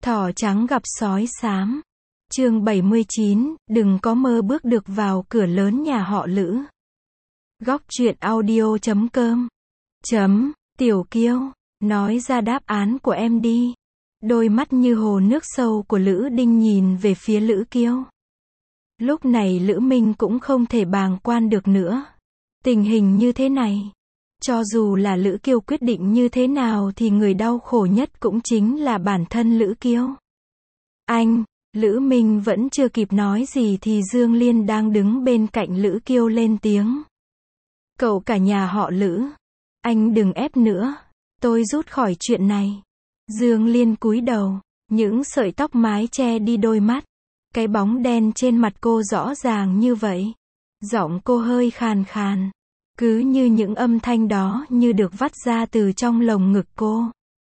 Thỏ trắng gặp sói xám. Chương 79, đừng có mơ bước được vào cửa lớn nhà họ Lữ. Góc truyện audio.com. Tiểu Kiêu, nói ra đáp án của em đi. Đôi mắt như hồ nước sâu của Lữ Đinh nhìn về phía Lữ Kiêu. Lúc này Lữ Minh cũng không thể bàng quan được nữa. Tình hình như thế này, cho dù là Lữ Kiêu quyết định như thế nào thì người đau khổ nhất cũng chính là bản thân Lữ Kiêu. Anh, Lữ Minh vẫn chưa kịp nói gì thì Dương Liên đang đứng bên cạnh Lữ Kiêu lên tiếng. Cậu cả nhà họ Lữ, anh đừng ép nữa, tôi rút khỏi chuyện này. Dương Liên cúi đầu, những sợi tóc mái che đi đôi mắt. Cái bóng đen trên mặt cô rõ ràng như vậy. Giọng cô hơi khàn khàn. Cứ như những âm thanh đó như được vắt ra từ trong lồng ngực cô.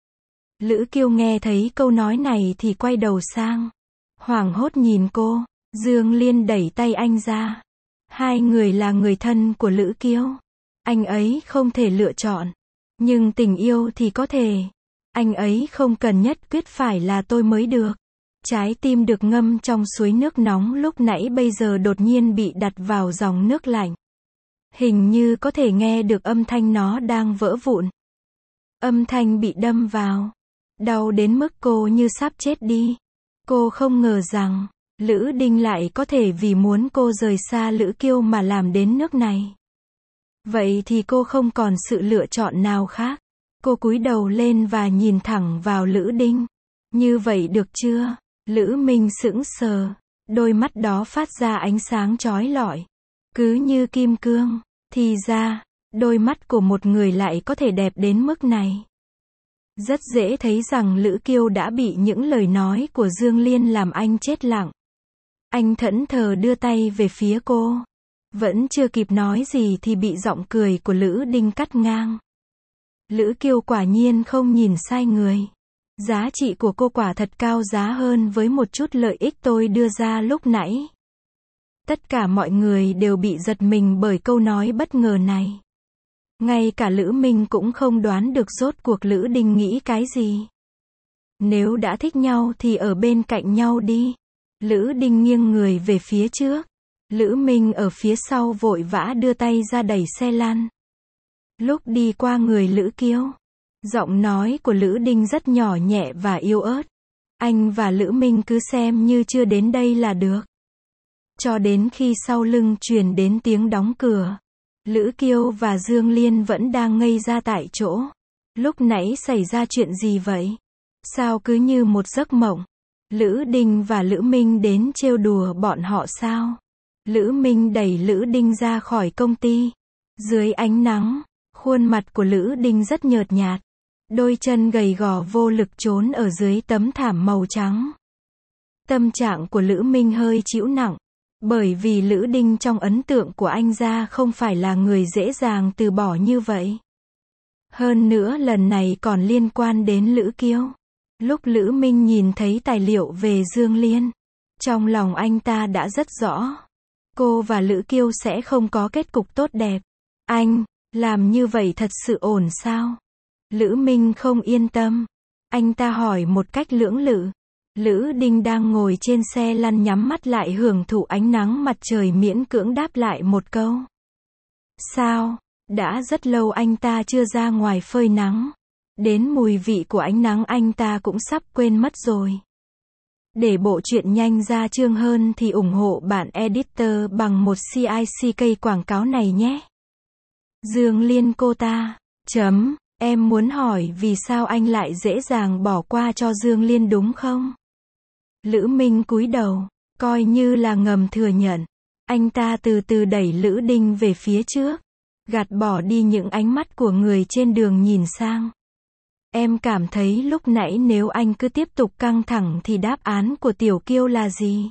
Lữ Kiêu nghe thấy câu nói này thì quay đầu sang. Hoảng hốt nhìn cô. Dương Liên đẩy tay anh ra. Hai người là người thân của Lữ Kiêu. Anh ấy không thể lựa chọn. Nhưng tình yêu thì có thể. Anh ấy không cần nhất quyết phải là tôi mới được. Trái tim được ngâm trong suối nước nóng lúc nãy bây giờ đột nhiên bị đặt vào dòng nước lạnh. Hình như có thể nghe được âm thanh nó đang vỡ vụn. Âm thanh bị đâm vào. Đau đến mức cô như sắp chết đi. Cô không ngờ rằng, Lữ Đinh lại có thể vì muốn cô rời xa Lữ Kiêu mà làm đến nước này. Vậy thì cô không còn sự lựa chọn nào khác. Cô cúi đầu lên và nhìn thẳng vào Lữ Đinh. Như vậy được chưa? Lữ Minh sững sờ. Đôi mắt đó phát ra ánh sáng chói lọi. Cứ như kim cương. Thì ra, đôi mắt của một người lại có thể đẹp đến mức này. Rất dễ thấy rằng Lữ Kiêu đã bị những lời nói của Dương Liên làm anh chết lặng. Anh thẫn thờ đưa tay về phía cô. Vẫn chưa kịp nói gì thì bị giọng cười của Lữ Đinh cắt ngang. Lữ Kiêu quả nhiên không nhìn sai người. Giá trị của cô quả thật cao giá hơn với một chút lợi ích tôi đưa ra lúc nãy. Tất cả mọi người đều bị giật mình bởi câu nói bất ngờ này. Ngay cả Lữ Minh cũng không đoán được rốt cuộc Lữ Đinh nghĩ cái gì. Nếu đã thích nhau thì ở bên cạnh nhau đi. Lữ Đinh nghiêng người về phía trước. Lữ Minh ở phía sau vội vã đưa tay ra đẩy xe lăn. Lúc đi qua người Lữ Kiêu, giọng nói của Lữ Đinh rất nhỏ nhẹ và yếu ớt. Anh và Lữ Minh cứ xem như chưa đến đây là được. Cho đến khi sau lưng truyền đến tiếng đóng cửa. Lữ Kiêu và Dương Liên vẫn đang ngây ra tại chỗ. Lúc nãy xảy ra chuyện gì vậy? Sao cứ như một giấc mộng? Lữ Đinh và Lữ Minh đến trêu đùa bọn họ sao? Lữ Minh đẩy Lữ Đinh ra khỏi công ty. Dưới ánh nắng, khuôn mặt của Lữ Đinh rất nhợt nhạt. Đôi chân gầy gò vô lực trốn ở dưới tấm thảm màu trắng. Tâm trạng của Lữ Minh hơi trĩu nặng. Bởi vì Lữ Đinh trong ấn tượng của anh ra không phải là người dễ dàng từ bỏ như vậy. Hơn nữa lần này còn liên quan đến Lữ Kiêu. Lúc Lữ Minh nhìn thấy tài liệu về Dương Liên, trong lòng anh ta đã rất rõ. Cô và Lữ Kiêu sẽ không có kết cục tốt đẹp. Anh, làm như vậy thật sự ổn sao? Lữ Minh không yên tâm. Anh ta hỏi một cách lưỡng lự. Lữ Đinh đang ngồi trên xe lăn nhắm mắt lại hưởng thụ ánh nắng mặt trời miễn cưỡng đáp lại một câu. Sao? Đã rất lâu anh ta chưa ra ngoài phơi nắng. Đến mùi vị của ánh nắng anh ta cũng sắp quên mất rồi. Để bộ truyện nhanh ra chương hơn thì ủng hộ bạn editor bằng một CICK quảng cáo này nhé. Dương Liên cô ta. Em muốn hỏi vì sao anh lại dễ dàng bỏ qua cho Dương Liên đúng không? Lữ Minh cúi đầu, coi như là ngầm thừa nhận. Anh ta từ từ đẩy Lữ Đinh về phía trước, gạt bỏ đi những ánh mắt của người trên đường nhìn sang. Em cảm thấy lúc nãy nếu anh cứ tiếp tục căng thẳng thì đáp án của Tiểu Kiêu là gì?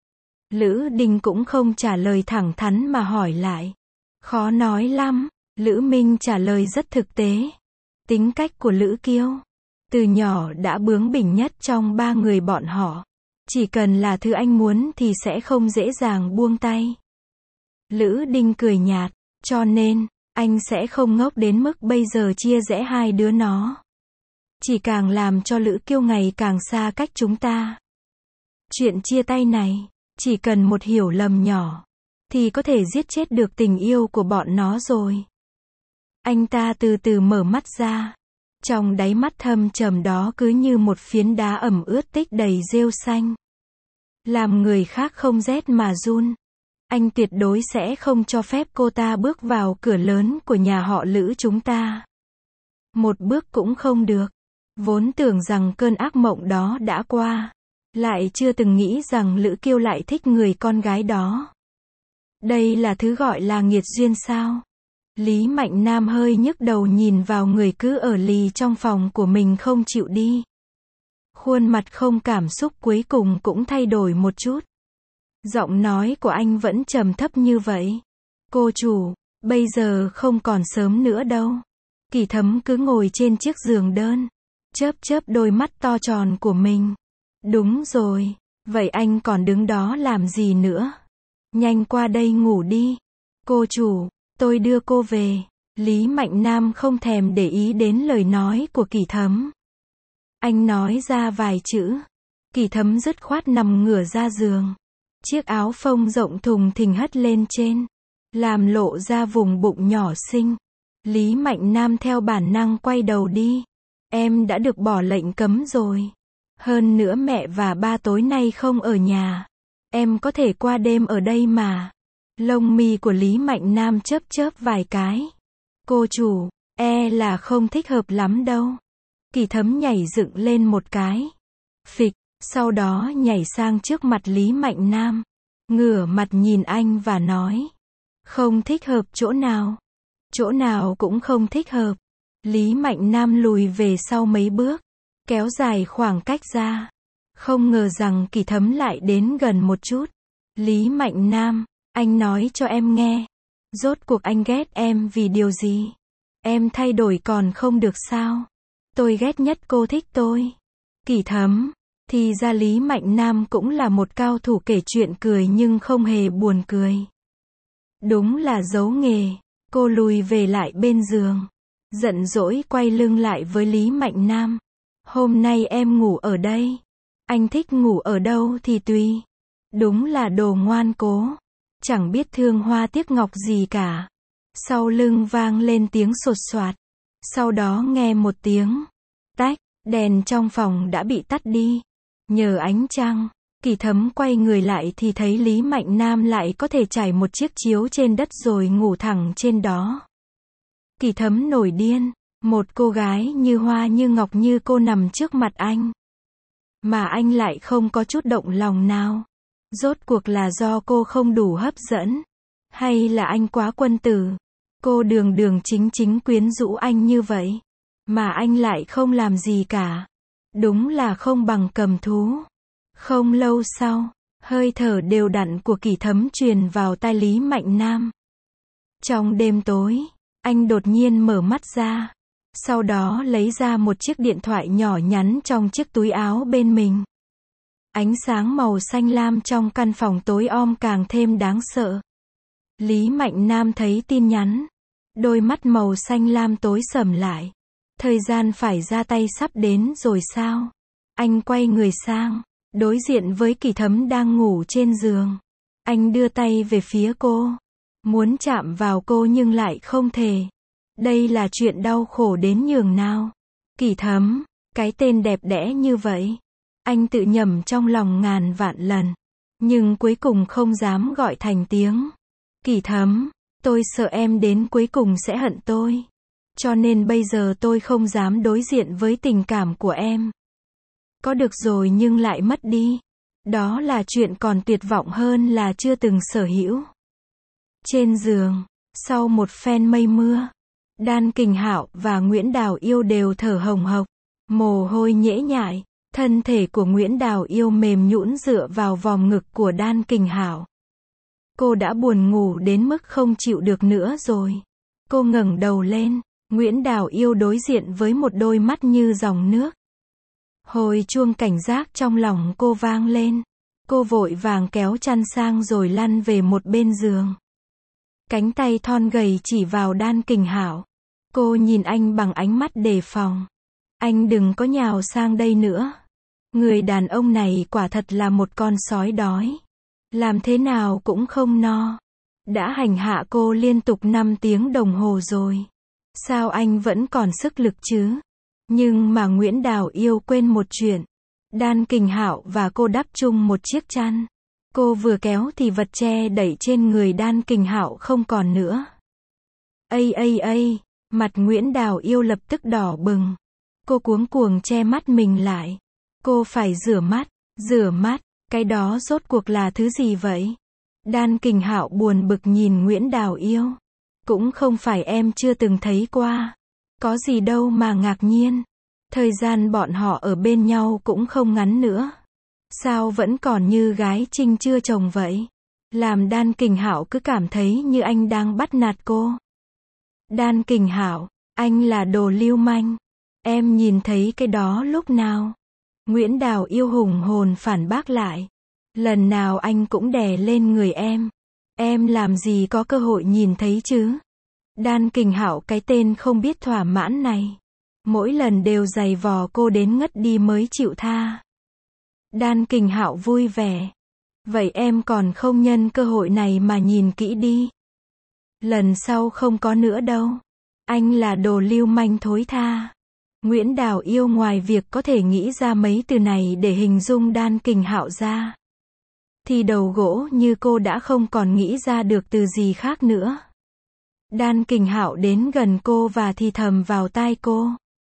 Lữ Đinh cũng không trả lời thẳng thắn mà hỏi lại. Khó nói lắm, Lữ Minh trả lời rất thực tế. Tính cách của Lữ Kiêu, từ nhỏ đã bướng bỉnh nhất trong ba người bọn họ. Chỉ cần là thứ anh muốn thì sẽ không dễ dàng buông tay. Lữ Đinh cười nhạt, cho nên, anh sẽ không ngốc đến mức bây giờ chia rẽ hai đứa nó. chỉ càng làm cho Lữ Kiêu ngày càng xa cách chúng ta. Chuyện chia tay này, chỉ cần một hiểu lầm nhỏ, thì có thể giết chết được tình yêu của bọn nó rồi. Anh ta từ từ mở mắt ra. Trong đáy mắt thâm trầm đó cứ như một phiến đá ẩm ướt tích đầy rêu xanh. Làm người khác không rét mà run. Anh tuyệt đối sẽ không cho phép cô ta bước vào cửa lớn của nhà họ Lữ chúng ta. Một bước cũng không được. Vốn tưởng rằng cơn ác mộng đó đã qua. Lại chưa từng nghĩ rằng Lữ Kiêu lại thích người con gái đó. Đây là thứ gọi là nghiệt duyên sao? Lý Mạnh Nam hơi nhức đầu nhìn vào người cứ ở lì trong phòng của mình không chịu đi. Khuôn mặt không cảm xúc cuối cùng cũng thay đổi một chút. Giọng nói của anh vẫn trầm thấp như vậy. Cô chủ, bây giờ không còn sớm nữa đâu. Kỳ Thấm cứ ngồi trên chiếc giường đơn, chớp chớp đôi mắt to tròn của mình. Đúng rồi, vậy anh còn đứng đó làm gì nữa? Nhanh qua đây ngủ đi. Cô chủ, tôi đưa cô về. Lý Mạnh Nam không thèm để ý đến lời nói của Kỳ Thấm. Anh nói ra vài chữ. Kỳ Thấm dứt khoát nằm ngửa ra giường. Chiếc áo phông rộng thùng thình hất lên trên, làm lộ ra vùng bụng nhỏ xinh. Lý Mạnh Nam theo bản năng quay đầu đi. Em đã được bỏ lệnh cấm rồi. Hơn nữa mẹ và ba tối nay không ở nhà. Em có thể qua đêm ở đây mà. Lông mi của Lý Mạnh Nam chớp chớp vài cái. Cô chủ, là không thích hợp lắm đâu. Kỳ Thấm nhảy dựng lên một cái. Phịch, sau đó nhảy sang trước mặt Lý Mạnh Nam. Ngửa mặt nhìn anh và nói. Không thích hợp chỗ nào? Chỗ nào cũng không thích hợp. Lý Mạnh Nam lùi về sau mấy bước, kéo dài khoảng cách ra. Không ngờ rằng Kỳ Thấm lại đến gần một chút. Lý Mạnh Nam, anh nói cho em nghe. Rốt cuộc anh ghét em vì điều gì? Em thay đổi còn không được sao? Tôi ghét nhất cô thích tôi. Kỳ Thấm, thì ra Lý Mạnh Nam cũng là một cao thủ kể chuyện cười nhưng không hề buồn cười. Đúng là giấu nghề. Cô lùi về lại bên giường, giận dỗi quay lưng lại với Lý Mạnh Nam. Hôm nay em ngủ ở đây. Anh thích ngủ ở đâu thì tùy. Đúng là đồ ngoan cố. Chẳng biết thương hoa tiếc ngọc gì cả. Sau lưng vang lên tiếng sột soạt. Sau đó nghe một tiếng tách, đèn trong phòng đã bị tắt đi. Nhờ ánh trăng, Kỳ Thấm quay người lại thì thấy Lý Mạnh Nam lại có thể trải một chiếc chiếu trên đất rồi ngủ thẳng trên đó. Kỳ Thấm nổi điên. Một cô gái như hoa như ngọc như cô nằm trước mặt anh. Mà anh lại không có chút động lòng nào. Rốt cuộc là do cô không đủ hấp dẫn? Hay là anh quá quân tử? Cô đường đường chính chính quyến rũ anh như vậy. Mà anh lại không làm gì cả. Đúng là không bằng cầm thú. Không lâu sau, hơi thở đều đặn của Kỳ Thấm truyền vào tai Lý Mạnh Nam. Trong đêm tối, anh đột nhiên mở mắt ra. Sau đó lấy ra một chiếc điện thoại nhỏ nhắn trong chiếc túi áo bên mình. Ánh sáng màu xanh lam trong căn phòng tối om càng thêm đáng sợ. Lý Mạnh Nam thấy tin nhắn. Đôi mắt màu xanh lam tối sầm lại. Thời gian phải ra tay sắp đến rồi sao? Anh quay người sang, đối diện với Kỳ Thấm đang ngủ trên giường. Anh đưa tay về phía cô. Muốn chạm vào cô nhưng lại không thể. Đây là chuyện đau khổ đến nhường nào. Kỳ Thấm, cái tên đẹp đẽ như vậy. Anh tự nhẩm trong lòng ngàn vạn lần. Nhưng cuối cùng không dám gọi thành tiếng. Kỳ Thấm, tôi sợ em đến cuối cùng sẽ hận tôi. Cho nên bây giờ tôi không dám đối diện với tình cảm của em. Có được rồi nhưng lại mất đi. Đó là chuyện còn tuyệt vọng hơn là chưa từng sở hữu. Trên giường, sau một phen mây mưa, Đan Kình Hạo và Nguyễn Đào Yêu đều thở hồng hộc, mồ hôi nhễ nhại. Thân thể của Nguyễn Đào Yêu mềm nhũn dựa vào vòng ngực của Đan Kình Hạo. Cô đã buồn ngủ đến mức không chịu được nữa rồi. Cô ngẩng đầu lên, Nguyễn Đào Yêu đối diện với một đôi mắt như dòng nước. Hồi chuông cảnh giác trong lòng cô vang lên. Cô vội vàng kéo chăn sang rồi lăn về một bên giường. Cánh tay thon gầy chỉ vào Đan Kình Hạo. Cô nhìn anh bằng ánh mắt đề phòng. Anh đừng có nhào sang đây nữa. Người đàn ông này quả thật là một con sói đói. Làm thế nào cũng không no. Đã hành hạ cô liên tục 5 tiếng đồng hồ rồi. Sao anh vẫn còn sức lực chứ? Nhưng mà Nguyễn Đào Yêu quên một chuyện. Đan Kình Hạo và cô đắp chung một chiếc chăn. Cô vừa kéo thì vật che đẩy trên người Đan Kình Hạo không còn nữa. Ây, mặt Nguyễn Đào Yêu lập tức đỏ bừng. Cô cuống cuồng che mắt mình lại. Cô phải rửa mắt, cái đó rốt cuộc là thứ gì vậy? Đan Kình Hạo buồn bực nhìn Nguyễn Đào Yêu. Cũng không phải em chưa từng thấy qua. Có gì đâu mà ngạc nhiên. Thời gian bọn họ ở bên nhau cũng không ngắn nữa. Sao vẫn còn như gái trinh chưa chồng vậy? Làm Đan Kình Hạo cứ cảm thấy như anh đang bắt nạt cô. Đan Kình Hạo, anh là đồ lưu manh. Em nhìn thấy cái đó lúc nào? Nguyễn Đào Yêu hùng hồn phản bác lại. Lần nào anh cũng đè lên người em. Em làm gì có cơ hội nhìn thấy chứ? Đan Kình Hạo cái tên không biết thỏa mãn này. Mỗi lần đều giày vò cô đến ngất đi mới chịu tha. Đan Kình Hạo vui vẻ. Vậy em còn không nhân cơ hội này mà nhìn kỹ đi. Lần sau không có nữa đâu. Anh là đồ lưu manh thối tha. Nguyễn Đào Yêu ngoài việc có thể nghĩ ra mấy từ này để hình dung Đan Kình Hạo ra, thì đầu gỗ như cô đã không còn nghĩ ra được từ gì khác nữa. Đan Kình Hạo đến gần cô và thì thầm vào tai cô.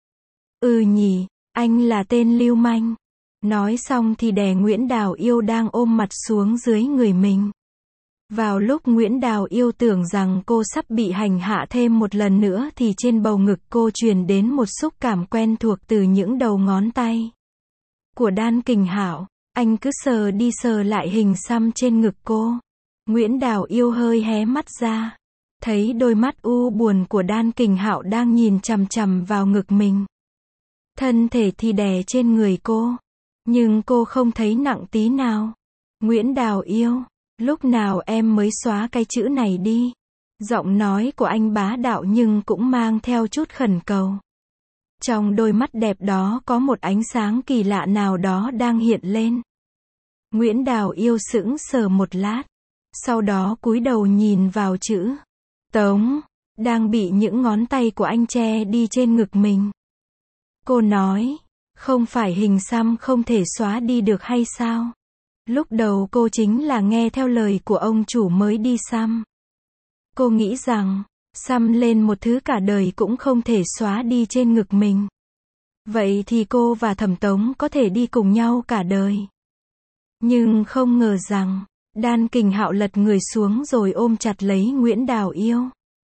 Ừ nhỉ, anh là tên lưu manh. Nói xong thì đè Nguyễn Đào Yêu đang ôm mặt xuống dưới người mình. Vào lúc Nguyễn Đào Yêu tưởng rằng cô sắp bị hành hạ thêm một lần nữa thì trên bầu ngực cô truyền đến một xúc cảm quen thuộc từ những đầu ngón tay của Đan Kình Hạo. Anh cứ sờ đi sờ lại hình xăm trên ngực cô. Nguyễn Đào Yêu hơi hé mắt ra. Thấy đôi mắt u buồn của Đan Kình Hạo đang nhìn chằm chằm vào ngực mình. Thân thể thì đè trên người cô. Nhưng cô không thấy nặng tí nào. Nguyễn Đào Yêu, lúc nào em mới xóa cái chữ này đi? Giọng nói của anh bá đạo nhưng cũng mang theo chút khẩn cầu. Trong đôi mắt đẹp đó có một ánh sáng kỳ lạ nào đó đang hiện lên. Nguyễn Đào Yêu sững sờ một lát. Sau đó cúi đầu nhìn vào chữ Tống, đang bị những ngón tay của anh che đi trên ngực mình. Cô nói, không phải hình xăm không thể xóa đi được hay sao? Lúc đầu cô chính là nghe theo lời của ông chủ mới đi xăm. Cô nghĩ rằng, xăm lên một thứ cả đời cũng không thể xóa đi trên ngực mình. Vậy thì cô và Thẩm Tống có thể đi cùng nhau cả đời. Nhưng không ngờ rằng, Đan Kình Hạo lật người xuống rồi ôm chặt lấy Nguyễn Đào Yêu.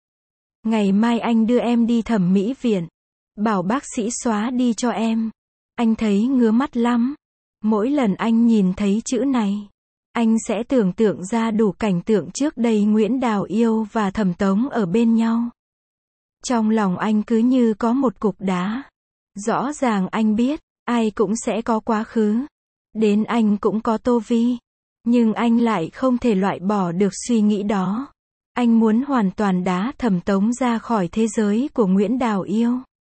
Ngày mai anh đưa em đi thẩm mỹ viện. Bảo bác sĩ xóa đi cho em. Anh thấy ngứa mắt lắm. Mỗi lần anh nhìn thấy chữ này, anh sẽ tưởng tượng ra đủ cảnh tượng trước đây Nguyễn Đào Yêu và Thẩm Tống ở bên nhau. Trong lòng anh cứ như có một cục đá. Rõ ràng anh biết, ai cũng sẽ có quá khứ. Đến anh cũng có Tô Vi. Nhưng anh lại không thể loại bỏ được suy nghĩ đó. Anh muốn hoàn toàn đá Thẩm Tống ra khỏi thế giới của Nguyễn Đào Yêu.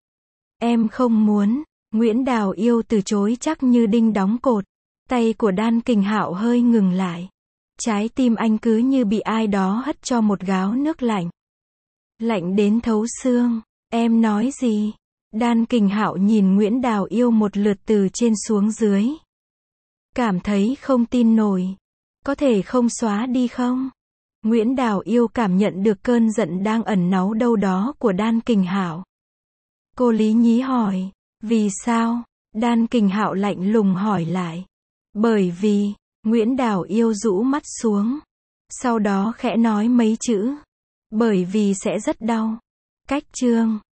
Em không muốn. Nguyễn Đào Yêu từ chối chắc như đinh đóng cột. Tay của Đan Kình Hạo hơi ngừng lại. Trái tim anh cứ như bị ai đó hất cho một gáo nước lạnh. Lạnh đến thấu xương. Em nói gì? Đan Kình Hạo nhìn Nguyễn Đào Yêu một lượt từ trên xuống dưới. Cảm thấy không tin nổi. Có thể không xóa đi không? Nguyễn Đào Yêu cảm nhận được cơn giận đang ẩn náu đâu đó của Đan Kình Hạo. Cô lý nhí hỏi. Vì sao? Đan Kình Hạo lạnh lùng hỏi lại. Bởi vì, Nguyễn Đào Yêu rũ mắt xuống. Sau đó khẽ nói mấy chữ. Bởi vì sẽ rất đau. Cách chương.